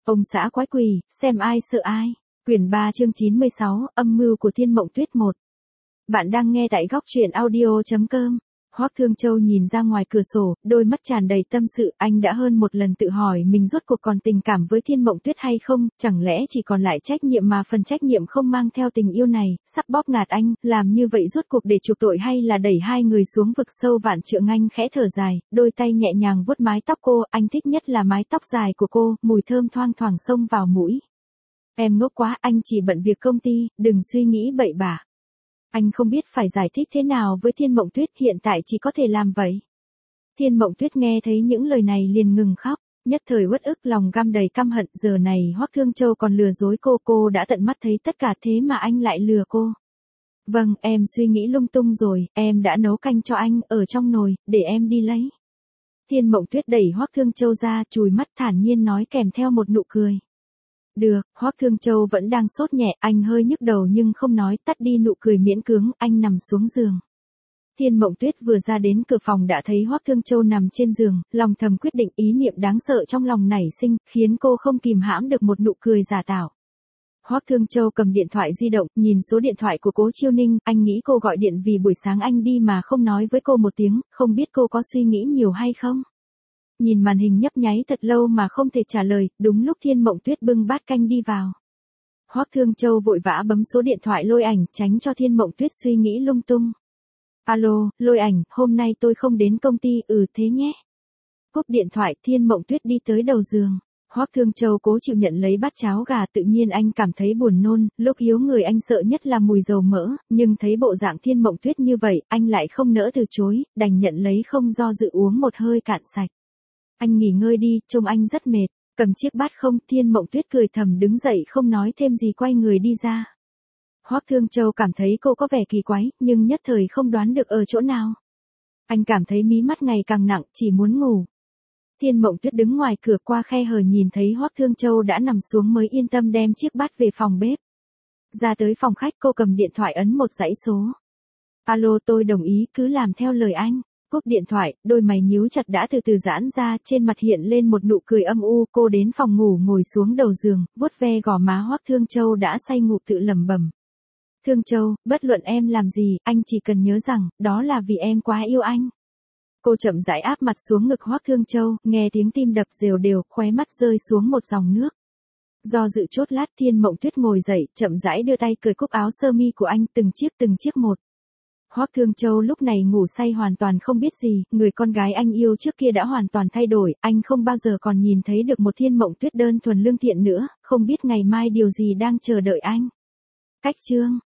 Ông xã quái quỷ, xem ai sợ ai. Quyển 3 chương 96, âm mưu của Thiên Mộng Tuyết 1. Bạn đang nghe tại góc truyện audio.com. Hoắc Thương Châu nhìn ra ngoài cửa sổ, đôi mắt tràn đầy tâm sự, anh đã hơn một lần tự hỏi mình rốt cuộc còn tình cảm với Thiên Mộng Tuyết hay không, chẳng lẽ chỉ còn lại trách nhiệm mà phần trách nhiệm không mang theo tình yêu này, sắp bóp ngạt anh, làm như vậy rốt cuộc để chuộc tội hay là đẩy hai người xuống vực sâu vạn trượng. Anh khẽ thở dài, đôi tay nhẹ nhàng vuốt mái tóc cô, anh thích nhất là mái tóc dài của cô, mùi thơm thoang thoảng xông vào mũi. Em ngốc quá, anh chỉ bận việc công ty, đừng suy nghĩ bậy bạ. Anh không biết phải giải thích thế nào với Thiên Mộng Tuyết, hiện tại chỉ có thể làm vậy. Thiên Mộng Tuyết nghe thấy những lời này liền ngừng khóc, nhất thời uất ức, lòng găm đầy căm hận, giờ này Hoắc Thương Châu còn lừa dối cô đã tận mắt thấy tất cả thế mà anh lại lừa cô. Vâng, em suy nghĩ lung tung rồi, em đã nấu canh cho anh, ở trong nồi, để em đi lấy. Thiên Mộng Tuyết đẩy Hoắc Thương Châu ra, chùi mắt thản nhiên nói kèm theo một nụ cười. Được, Hoắc Thương Châu vẫn đang sốt nhẹ, anh hơi nhức đầu nhưng không nói, tắt đi nụ cười miễn cưỡng, anh nằm xuống giường. Thiên Mộng Tuyết vừa ra đến cửa phòng đã thấy Hoắc Thương Châu nằm trên giường, lòng thầm quyết định, ý niệm đáng sợ trong lòng nảy sinh, khiến cô không kìm hãm được một nụ cười giả tạo. Hoắc Thương Châu cầm điện thoại di động, nhìn số điện thoại của Cố Chiêu Ninh, anh nghĩ cô gọi điện vì buổi sáng anh đi mà không nói với cô một tiếng, không biết cô có suy nghĩ nhiều hay không. Nhìn màn hình nhấp nháy thật lâu mà không thể trả lời, đúng lúc Thiên Mộng Tuyết bưng bát canh đi vào. Hoắc Thương Châu vội vã bấm số điện thoại Lôi Ảnh, tránh cho Thiên Mộng Tuyết suy nghĩ lung tung. Alo, Lôi Ảnh, hôm nay tôi không đến công ty, thế nhé. Cúp điện thoại, Thiên Mộng Tuyết đi tới đầu giường. Hoắc Thương Châu cố chịu nhận lấy bát cháo gà, tự nhiên anh cảm thấy buồn nôn, lúc yếu người anh sợ nhất là mùi dầu mỡ, nhưng thấy bộ dạng Thiên Mộng Tuyết như vậy, anh lại không nỡ từ chối, đành nhận lấy không do dự uống một hơi cạn sạch. Anh nghỉ ngơi đi, trông anh rất mệt. Cầm chiếc bát không, Thiên Mộng Tuyết cười thầm đứng dậy không nói thêm gì quay người đi ra. Hoắc Thương Châu cảm thấy cô có vẻ kỳ quái, nhưng nhất thời không đoán được ở chỗ nào. Anh cảm thấy mí mắt ngày càng nặng, chỉ muốn ngủ. Thiên Mộng Tuyết đứng ngoài cửa qua khe hở nhìn thấy Hoắc Thương Châu đã nằm xuống mới yên tâm đem chiếc bát về phòng bếp. Ra tới phòng khách cô cầm điện thoại ấn một dãy số. Alo, tôi đồng ý, cứ làm theo lời anh. Cúp điện thoại, đôi mày nhíu chặt đã từ từ giãn ra, trên mặt hiện lên một nụ cười âm u, cô đến phòng ngủ ngồi xuống đầu giường, vuốt ve gò má Hoắc Thương Châu đã say ngủ tự lẩm bẩm. Thương Châu, bất luận em làm gì, anh chỉ cần nhớ rằng, đó là vì em quá yêu anh. Cô chậm rãi áp mặt xuống ngực Hoắc Thương Châu, nghe tiếng tim đập rđều đều, khóe mắt rơi xuống một dòng nước. Do dự chốt lát, Thiên Mộng Tuyết ngồi dậy, chậm rãi đưa tay cởi cúc áo sơ mi của anh từng chiếc một. Hoắc Thương Châu lúc này ngủ say hoàn toàn không biết gì, người con gái anh yêu trước kia đã hoàn toàn thay đổi, anh không bao giờ còn nhìn thấy được một Thiên Mộng Tuyết đơn thuần lương thiện nữa, không biết ngày mai điều gì đang chờ đợi anh. Cách chương